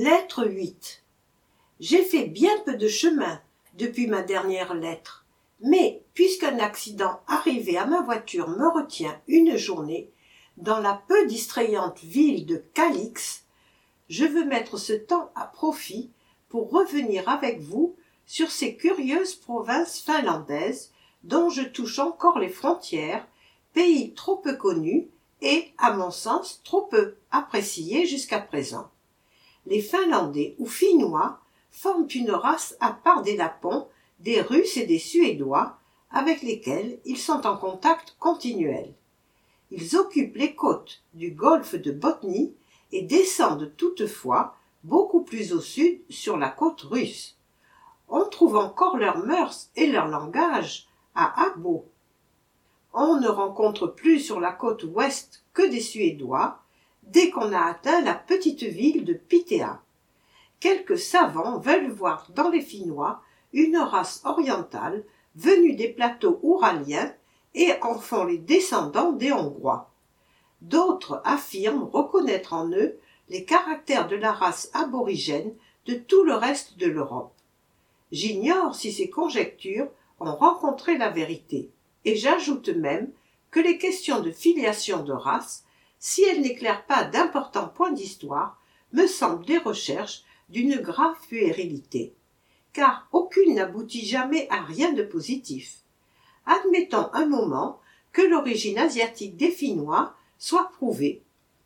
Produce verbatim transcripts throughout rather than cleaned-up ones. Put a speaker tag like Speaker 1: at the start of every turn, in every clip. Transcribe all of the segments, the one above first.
Speaker 1: Lettre huit. J'ai fait bien peu de chemin depuis ma dernière lettre, mais puisqu'un accident arrivé à ma voiture me retient une journée dans la peu distrayante ville de Cadix, je veux mettre ce temps à profit pour revenir avec vous sur ces curieuses provinces finlandaises dont je touche encore les frontières, pays trop peu connu et, à mon sens, trop peu apprécié jusqu'à présent. Les Finlandais ou Finnois forment une race à part des Lapons, des Russes et des Suédois, avec lesquels ils sont en contact continuel. Ils occupent les côtes du golfe de Bothnie et descendent toutefois beaucoup plus au sud sur la côte russe. On trouve encore leurs mœurs et leur langage à Abo. On ne rencontre plus sur la côte ouest que des Suédois dès qu'on a atteint la petite ville de Piteå. Quelques savants veulent voir dans les Finnois une race orientale venue des plateaux ouraliens et en font les descendants des Hongrois. D'autres affirment reconnaître en eux les caractères de la race aborigène de tout le reste de l'Europe. J'ignore si ces conjectures ont rencontré la vérité, et j'ajoute même que les questions de filiation de race, si elles n'éclairent pas d'importants points d'histoire, me semblent des recherches d'une grave puérilité, car aucune n'aboutit jamais à rien de positif. Admettons un moment que l'origine asiatique des Finnois soit prouvée.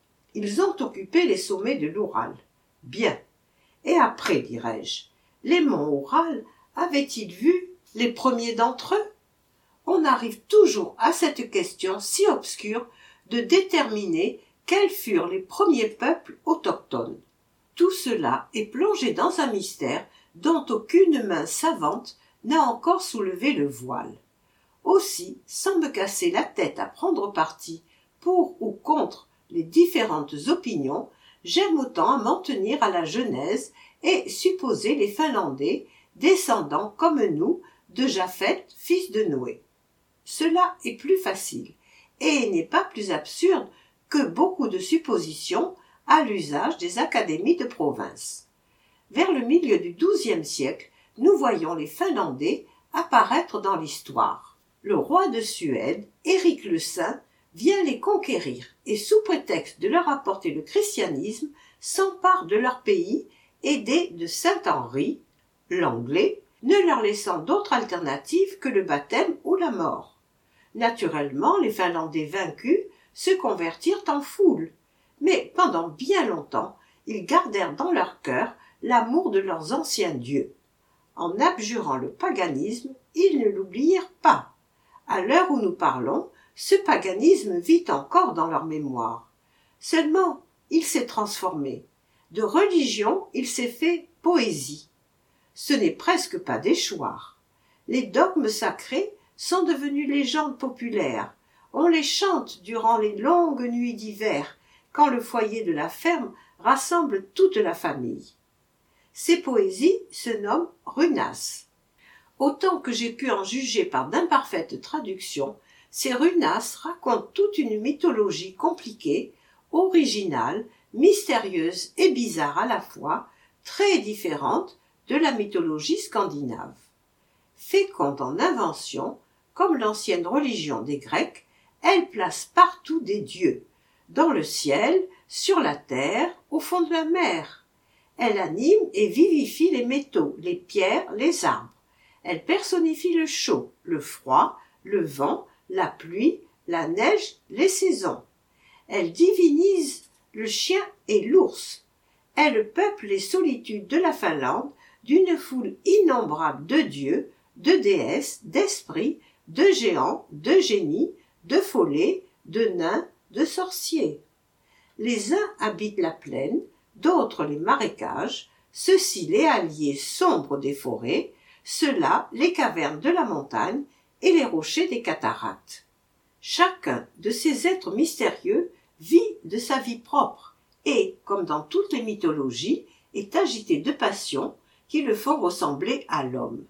Speaker 1: Ils ont occupé les sommets de l'Oural. Bien. Et après, dirais-je, les monts Oural avaient-ils vu les premiers d'entre eux? On arrive toujours à cette question si obscure de déterminer quels furent les premiers peuples autochtones. Tout cela est plongé dans un mystère dont aucune main savante n'a encore soulevé le voile. Aussi, sans me casser la tête à prendre parti pour ou contre les différentes opinions, j'aime autant à m'en tenir à la genèse et supposer les Finlandais descendants comme nous de Japheth, fils de Noé. Cela est plus facile et n'est pas plus absurde que beaucoup de suppositions à l'usage des académies de province. Vers le milieu du douzième siècle, nous voyons les Finlandais apparaître dans l'histoire. Le roi de Suède, Éric le Saint, vient les conquérir et, sous prétexte de leur apporter le christianisme, s'empare de leur pays, aidé de saint Henri, l'Anglais, ne leur laissant d'autre alternative que le baptême ou la mort. Naturellement, les Finlandais vaincus se convertirent en foule, mais pendant bien longtemps, ils gardèrent dans leur cœur l'amour de leurs anciens dieux. En abjurant le paganisme, ils ne l'oublièrent pas. À l'heure où nous parlons, ce paganisme vit encore dans leur mémoire. Seulement, il s'est transformé. De religion, il s'est fait poésie. Ce n'est presque pas déchoir. Les dogmes sacrés sont devenus légendes populaires. On les chante durant les longues nuits d'hiver, quand le foyer de la ferme rassemble toute la famille. Ces poésies se nomment runas. Autant que j'ai pu en juger par d'imparfaites traductions, ces runas racontent toute une mythologie compliquée, originale, mystérieuse et bizarre à la fois, très différente de la mythologie scandinave. Féconde en invention, comme l'ancienne religion des Grecs, elle place partout des dieux, dans le ciel, sur la terre, au fond de la mer. Elle anime et vivifie les métaux, les pierres, les arbres. Elle personnifie le chaud, le froid, le vent, la pluie, la neige, les saisons. Elle divinise le chien et l'ours. Elle peuple les solitudes de la Finlande d'une foule innombrable de dieux, de déesses, d'esprits, de géants, de génies, de follets, de nains, de sorciers. Les uns habitent la plaine, d'autres les marécages, ceux-ci les halliers sombres des forêts, ceux-là les cavernes de la montagne et les rochers des cataractes. Chacun de ces êtres mystérieux vit de sa vie propre et, comme dans toutes les mythologies, est agité de passions qui le font ressembler à l'homme.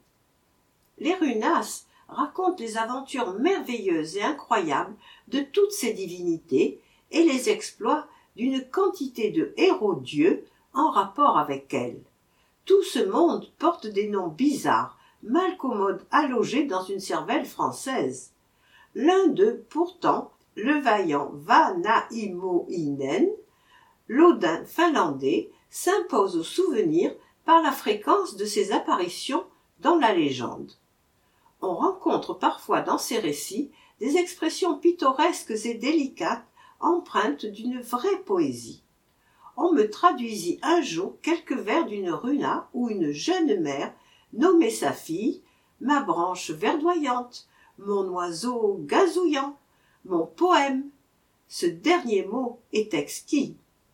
Speaker 1: Les runas racontent les aventures merveilleuses et incroyables de toutes ces divinités et les exploits d'une quantité de héros dieux en rapport avec elle. Tout ce monde porte des noms bizarres, malcommodes à loger dans une cervelle française. L'un d'eux, pourtant, le vaillant Vanaimoinen, l'Odin finlandais, s'impose au souvenir par la fréquence de ses apparitions dans la légende. On rencontre parfois dans ces récits des expressions pittoresques et délicates empreintes d'une vraie poésie. On me traduisit un jour quelques vers d'une runa où une jeune mère nommait sa fille « ma branche verdoyante », mon oiseau gazouillant, mon poème. Ce dernier mot est exquis.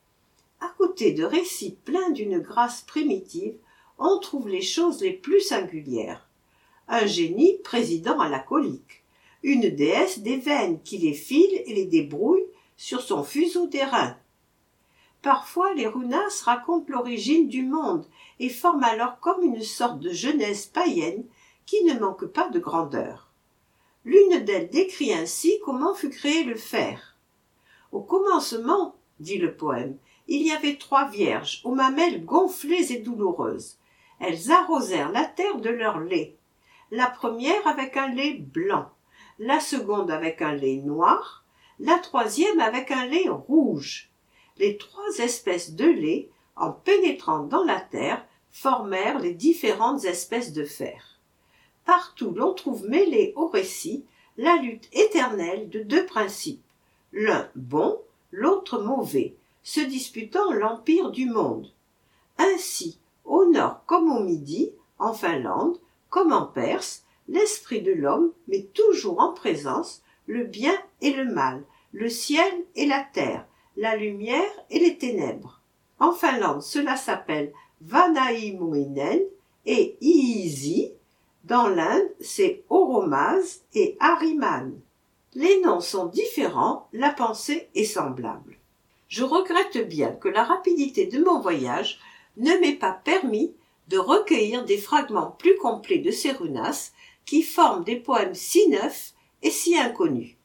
Speaker 1: À côté de récits pleins d'une grâce primitive, on trouve les choses les plus singulières. Un génie président à la colique, une déesse des veines qui les file et les débrouille sur son fuseau d'airain. Parfois les runas racontent l'origine du monde et forment alors comme une sorte de genèse païenne qui ne manque pas de grandeur. L'une d'elles décrit ainsi comment fut créé le fer. « Au commencement, dit le poème, il y avait trois vierges aux mamelles gonflées et douloureuses. Elles arrosèrent la terre de leur lait. La première avec un lait blanc, la seconde avec un lait noir, la troisième avec un lait rouge. Les trois espèces de lait, en pénétrant dans la terre, formèrent les différentes espèces de fer. Partout l'on trouve mêlée au récit la lutte éternelle de deux principes, l'un bon, l'autre mauvais, se disputant l'empire du monde. Ainsi, au nord comme au midi, en Finlande, comme en Perse, l'esprit de l'homme met toujours en présence le bien et le mal, le ciel et la terre, la lumière et les ténèbres. En Finlande, cela s'appelle Vanaimoinen et Iisi. Dans l'Inde, c'est Oromaz et Ahriman. Les noms sont différents, la pensée est semblable. Je regrette bien que la rapidité de mon voyage ne m'ait pas permis de recueillir des fragments plus complets de ces runas qui forment des poèmes si neufs et si inconnus.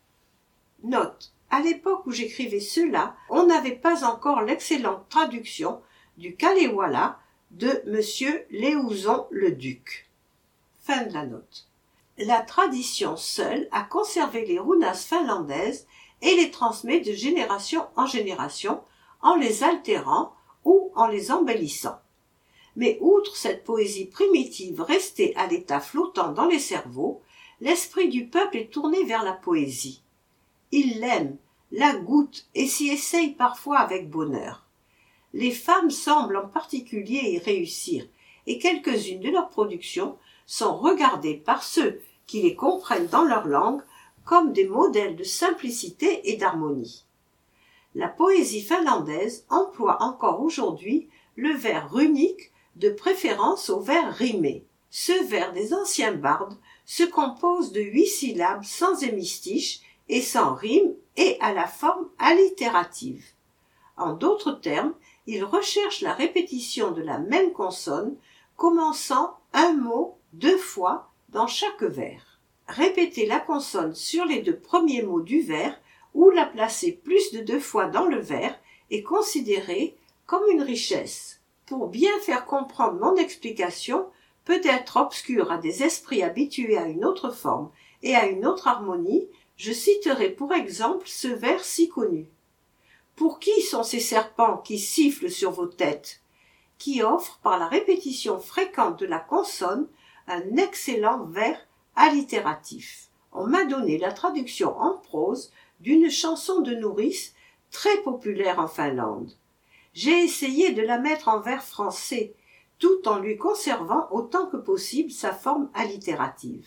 Speaker 1: Note. À l'époque où j'écrivais cela, on n'avait pas encore l'excellente traduction du Kalevala de Monsieur Léouzon le Duc. Fin de la note. La tradition seule a conservé les runas finlandaises et les transmet de génération en génération en les altérant ou en les embellissant. Mais outre cette poésie primitive restée à l'état flottant dans les cerveaux, l'esprit du peuple est tourné vers la poésie. Il l'aime, la goûte et s'y essaye parfois avec bonheur. Les femmes semblent en particulier y réussir, et quelques-unes de leurs productions sont regardées par ceux qui les comprennent dans leur langue comme des modèles de simplicité et d'harmonie. La poésie finlandaise emploie encore aujourd'hui le vers runique, de préférence au vers rimé. Ce vers des anciens bardes se compose de huit syllabes sans hémistiche et sans rime et à la forme allitérative. En d'autres termes, il recherche la répétition de la même consonne, commençant un mot deux fois dans chaque vers. Répéter la consonne sur les deux premiers mots du vers ou la placer plus de deux fois dans le vers est considéré comme une richesse. Pour bien faire comprendre mon explication, peut-être obscure à des esprits habitués à une autre forme et à une autre harmonie, je citerai pour exemple ce vers si connu. Pour qui sont ces serpents qui sifflent sur vos têtes, qui offrent par la répétition fréquente de la consonne un excellent vers allitératif. On m'a donné la traduction en prose d'une chanson de nourrice très populaire en Finlande. J'ai essayé de la mettre en vers français, tout en lui conservant autant que possible sa forme allitérative.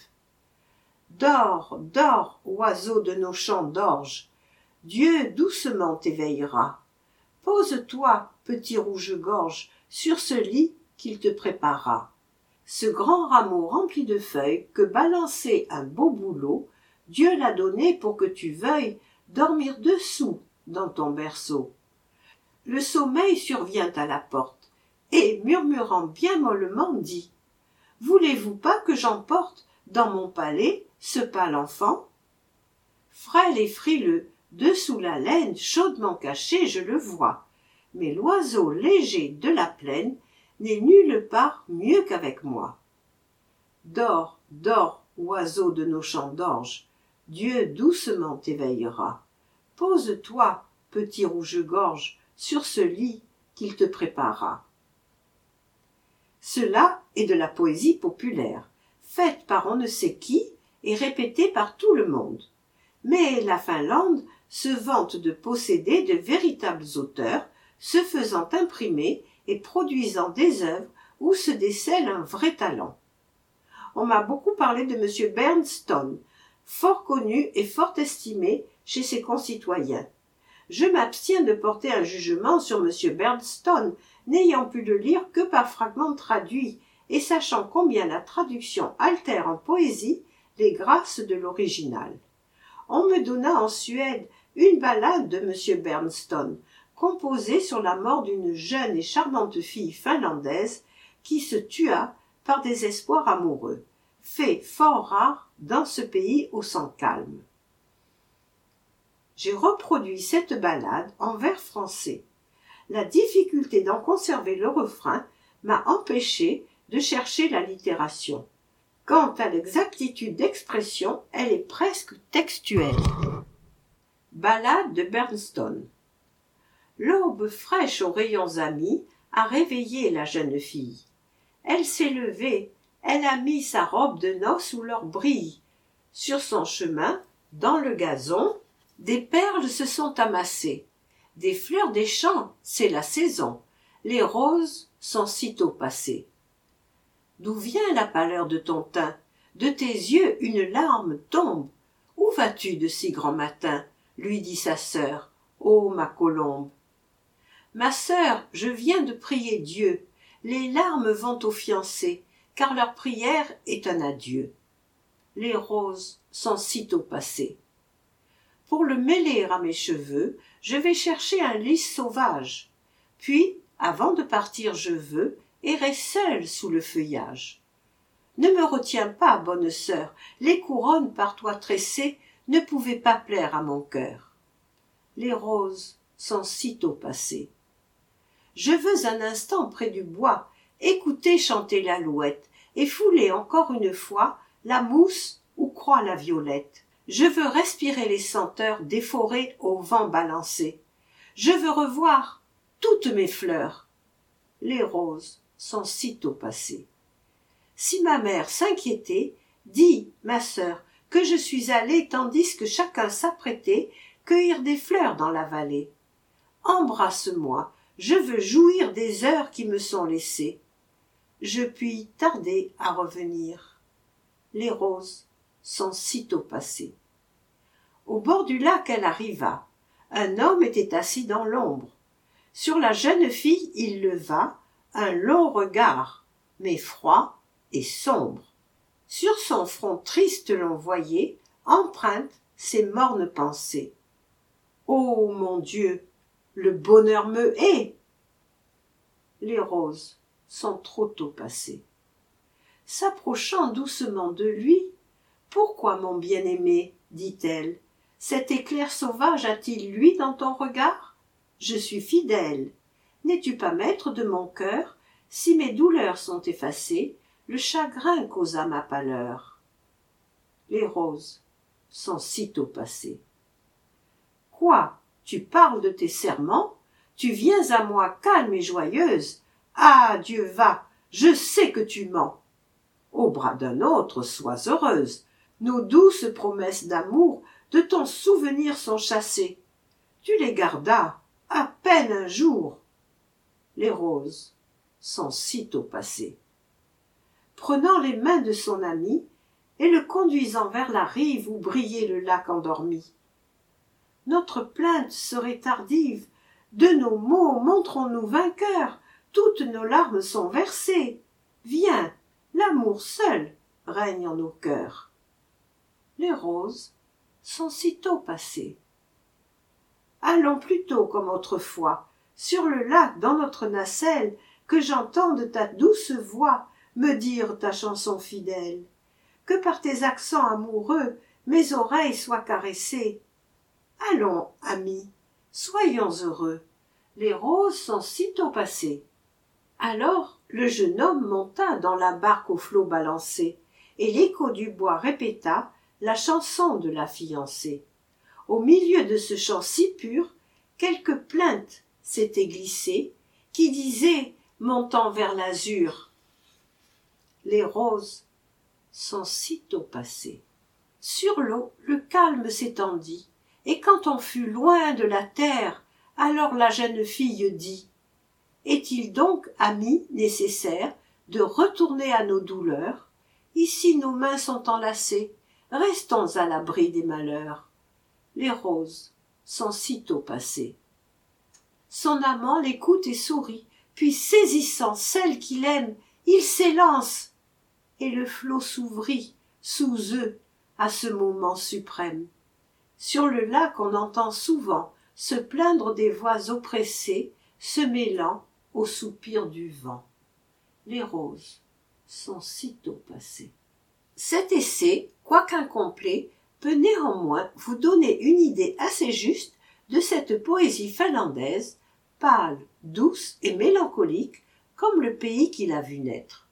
Speaker 1: Dors, dors, oiseau de nos champs d'orge, Dieu doucement t'éveillera. Pose-toi, petit rouge-gorge, sur ce lit qu'il te préparera. Ce grand rameau rempli de feuilles que balançait un beau bouleau, Dieu l'a donné pour que tu veuilles dormir dessous dans ton berceau. Le sommeil survient à la porte, et, murmurant bien mollement, dit « Voulez-vous pas que j'emporte dans mon palais ce pâle enfant ?» Frêle et frileux, dessous la laine chaudement cachée, je le vois. mais l'oiseau léger de la plaine n'est nulle part mieux qu'avec moi. Dors, dors, oiseau de nos champs d'orge, Dieu doucement t'éveillera. Pose-toi, petit rouge-gorge, sur ce lit qu'il te préparera. Cela est de la poésie populaire, faite par on ne sait qui et répétée par tout le monde. Mais la Finlande se vante de posséder de véritables auteurs, se faisant imprimer et produisant des œuvres où se décèle un vrai talent. On m'a beaucoup parlé de M. Bernstone, fort connu et fort estimé chez ses concitoyens. Je m'abstiens de porter un jugement sur M. Bernstone, n'ayant pu le lire que par fragments traduits, et sachant combien la traduction altère en poésie les grâces de l'original. On me donna en Suède une ballade de M. Bernstone, composée sur la mort d'une jeune et charmante fille finlandaise qui se tua par des espoirs amoureux, fait fort rare dans ce pays au sang calme. J'ai reproduit cette ballade en vers français. La difficulté d'en conserver le refrain m'a empêché de chercher l'allitération. Quant à l'exactitude d'expression, elle est presque textuelle. Ballade de Bernstone. L'aube fraîche aux rayons amis a réveillé la jeune fille. Elle s'est levée, elle a mis sa robe de noces où l'or brille. Sur son chemin, dans le gazon, des perles se sont amassées. Des fleurs des champs, c'est la saison. Les roses sont sitôt passées. D'où vient la pâleur de ton teint? De tes yeux une larme tombe. Où vas-tu de si grand matin? Lui dit sa sœur. Ô ma colombe! Ma sœur, je viens de prier Dieu. Les larmes vont aux fiancés, car leur prière est un adieu. Les roses sont sitôt passées. Pour le mêler à mes cheveux, je vais chercher un lys sauvage. Puis, avant de partir, je veux errer seule sous le feuillage. Ne me retiens pas, bonne sœur, les couronnes par toi tressées ne pouvaient pas plaire à mon cœur. Les roses sont sitôt passées. Je veux un instant près du bois, écouter chanter l'alouette, et fouler encore une fois la mousse où croît la violette. Je veux respirer les senteurs des forêts au vent balancé. Je veux revoir toutes mes fleurs. Les roses sont sitôt passées. Si ma mère s'inquiétait, dis, ma sœur, que je suis allée tandis que chacun s'apprêtait cueillir des fleurs dans la vallée. Embrasse-moi, je veux jouir des heures qui me sont laissées. Je puis tarder à revenir. Les roses sont sitôt passées. Au bord du lac, elle arriva. Un homme était assis dans l'ombre. Sur la jeune fille, il leva un long regard, mais froid et sombre. Sur son front triste l'on voyait empreinte ces mornes pensées. Ô mon Dieu, le bonheur me hait. Les roses sont trop tôt passées. S'approchant doucement de lui, « Pourquoi, mon bien-aimé, dit-elle, cet éclair sauvage a-t-il lui dans ton regard? Je suis fidèle. N'es-tu pas maître de mon cœur? Si mes douleurs sont effacées, le chagrin causa ma pâleur. Les roses sont sitôt passées. Quoi? Tu parles de tes serments? Tu viens à moi calme et joyeuse. Ah, Dieu va, je sais que tu mens. Au bras d'un autre, sois heureuse. Nos douces promesses d'amour de ton souvenir sont chassées. Tu les gardas à peine un jour. Les roses sont sitôt passées. Prenant les mains de son ami et le conduisant vers la rive où brillait le lac endormi. Notre plainte serait tardive, de nos mots montrons-nous vainqueurs, toutes nos larmes sont versées. Viens, l'amour seul règne en nos cœurs. Les roses sont sitôt passées. Allons plutôt comme autrefois, sur le lac dans notre nacelle, que j'entende ta douce voix me dire ta chanson fidèle, que par tes accents amoureux mes oreilles soient caressées. Allons, amis, soyons heureux, Les roses sont sitôt passées. Alors le jeune homme monta dans la barque au flot balancé, et l'écho du bois répéta la chanson de la fiancée. Au milieu de ce chant si pur, quelques plaintes s'étaient glissées, qui disaient, montant vers l'azur, les roses sont sitôt passées. Sur l'eau, le calme s'étendit, et quand on fut loin de la terre, alors la jeune fille dit: est-il donc, amis, nécessaire de retourner à nos douleurs? Ici nos mains sont enlacées, restons à l'abri des malheurs. Les roses sont sitôt passées. Son amant l'écoute et sourit, puis saisissant celle qu'il aime, il s'élance, et le flot s'ouvrit sous eux à ce moment suprême. Sur le lac on entend souvent se plaindre des voix oppressées, se mêlant au soupir du vent. Les roses sont sitôt passées. Cet essai, quoiqu'incomplet, peut néanmoins vous donner une idée assez juste de cette poésie finlandaise, pâle, douce et mélancolique, comme le pays qui l'a vu naître.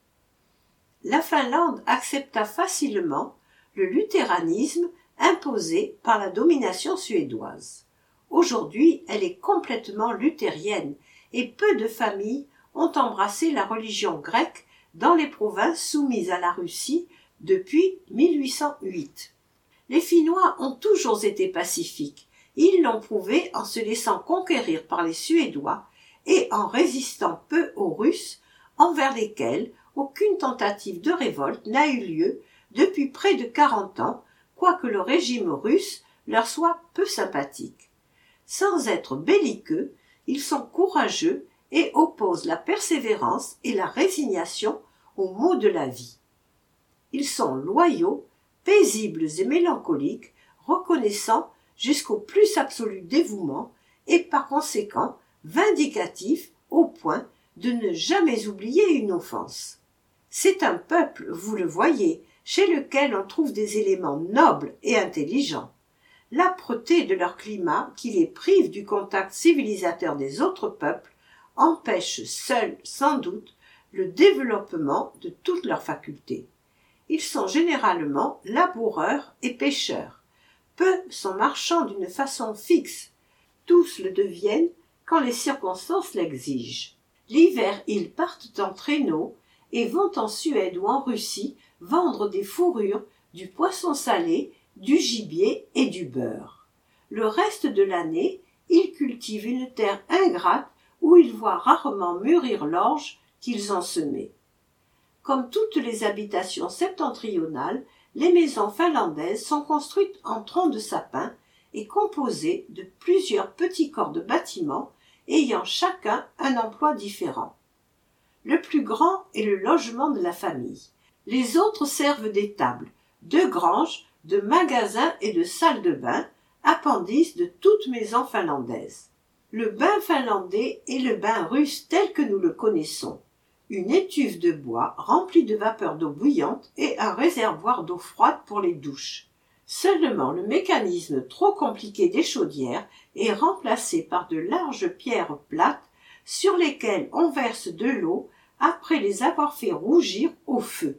Speaker 1: La Finlande accepta facilement le luthéranisme imposé par la domination suédoise. Aujourd'hui, elle est complètement luthérienne et peu de familles ont embrassé la religion grecque dans les provinces soumises à la Russie depuis mille huit cent huit. Les Finnois ont toujours été pacifiques. Ils l'ont prouvé en se laissant conquérir par les Suédois et en résistant peu aux Russes, envers lesquels aucune tentative de révolte n'a eu lieu depuis près de quarante ans, quoique le régime russe leur soit peu sympathique. Sans être belliqueux, ils sont courageux et opposent la persévérance et la résignation aux maux de la vie. Ils sont loyaux, paisibles et mélancoliques, reconnaissants jusqu'au plus absolu dévouement et par conséquent vindicatifs au point de ne jamais oublier une offense. C'est un peuple, vous le voyez, chez lequel on trouve des éléments nobles et intelligents. L'âpreté de leur climat, qui les prive du contact civilisateur des autres peuples, empêche seul, sans doute, le développement de toutes leurs facultés. Ils sont généralement laboureurs et pêcheurs. Peu sont marchands d'une façon fixe. Tous le deviennent quand les circonstances l'exigent. L'hiver, ils partent en traîneau et vont en Suède ou en Russie vendre des fourrures, du poisson salé, du gibier et du beurre. Le reste de l'année, ils cultivent une terre ingrate où ils voient rarement mûrir l'orge qu'ils ont semée. Comme toutes les habitations septentrionales, les maisons finlandaises sont construites en troncs de sapin et composées de plusieurs petits corps de bâtiments ayant chacun un emploi différent. Le plus grand est le logement de la famille. Les autres servent d'étables, de granges, de magasins et de salles de bain, appendices de toute maison finlandaise. Le bain finlandais est le bain russe tel que nous le connaissons. Une étuve de bois remplie de vapeur d'eau bouillante et un réservoir d'eau froide pour les douches. Seulement le mécanisme trop compliqué des chaudières est remplacé par de larges pierres plates sur lesquelles on verse de l'eau après les avoir fait rougir au feu.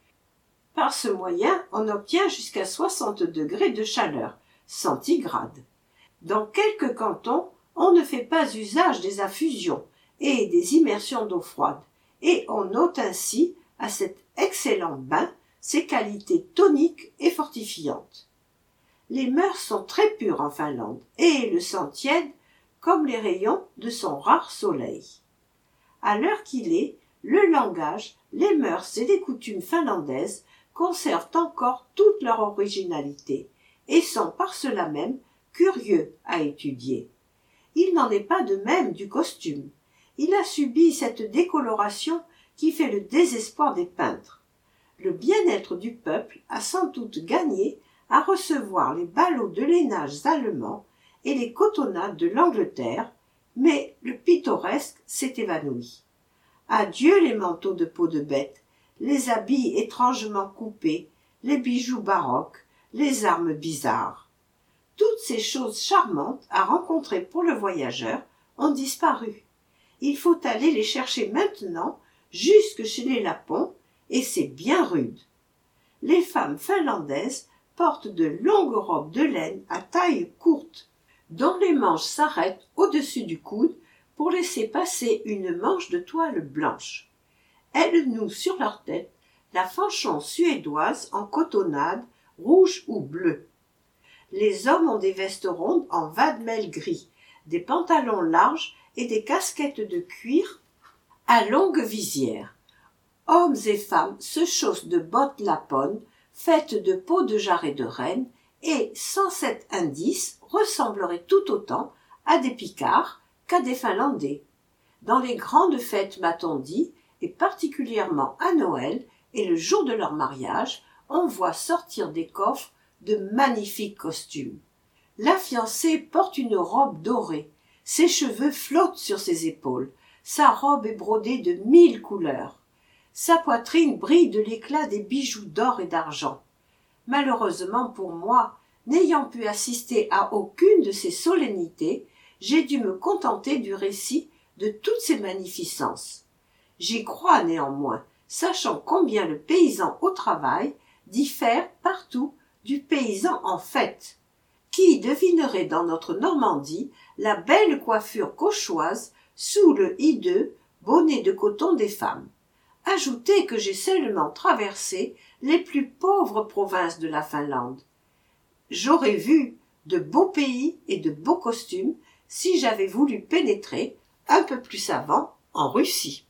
Speaker 1: Par ce moyen, on obtient jusqu'à soixante degrés de chaleur, centigrade. Dans quelques cantons, on ne fait pas usage des infusions et des immersions d'eau froide, et on ôte ainsi à cet excellent bain ses qualités toniques et fortifiantes. Les mœurs sont très pures en Finlande, et le sang tiède comme les rayons de son rare soleil. À l'heure qu'il est, le langage, les mœurs et les coutumes finlandaises conservent encore toute leur originalité et sont par cela même curieux à étudier. Il n'en est pas de même du costume. Il a subi cette décoloration qui fait le désespoir des peintres. Le bien-être du peuple a sans doute gagné à recevoir les ballots de lainages allemands et les cotonnades de l'Angleterre, mais le pittoresque s'est évanoui. Adieu les manteaux de peau de bête, les habits étrangement coupés, les bijoux baroques, les armes bizarres. Toutes ces choses charmantes à rencontrer pour le voyageur ont disparu. Il faut aller les chercher maintenant jusque chez les Lapons, et c'est bien rude. Les femmes finlandaises portent de longues robes de laine à taille courte, dont les manches s'arrêtent au-dessus du coude pour laisser passer une manche de toile blanche. Elles nouent sur leur tête la fanchon suédoise en cotonnade rouge ou bleue. Les hommes ont des vestes rondes en vadmel gris, des pantalons larges et des casquettes de cuir à longue visière. Hommes et femmes se chaussent de bottes laponnes faites de peau de jarret de renne et, sans cet indice, ressembleraient tout autant à des Picards qu'à des Finlandais. Dans les grandes fêtes, m'a-t-on dit, et particulièrement à Noël et le jour de leur mariage, on voit sortir des coffres de magnifiques costumes. La fiancée porte une robe dorée, ses cheveux flottent sur ses épaules, sa robe est brodée de mille couleurs. Sa poitrine brille de l'éclat des bijoux d'or et d'argent. Malheureusement pour moi, n'ayant pu assister à aucune de ces solennités, j'ai dû me contenter du récit de toutes ces magnificences. J'y crois néanmoins, sachant combien le paysan au travail diffère partout du paysan en fête. Qui devinerait dans notre Normandie la belle coiffure cauchoise sous le hideux bonnet de coton des femmes? Ajoutez que j'ai seulement traversé les plus pauvres provinces de la Finlande. J'aurais vu de beaux pays et de beaux costumes si j'avais voulu pénétrer un peu plus avant en Russie.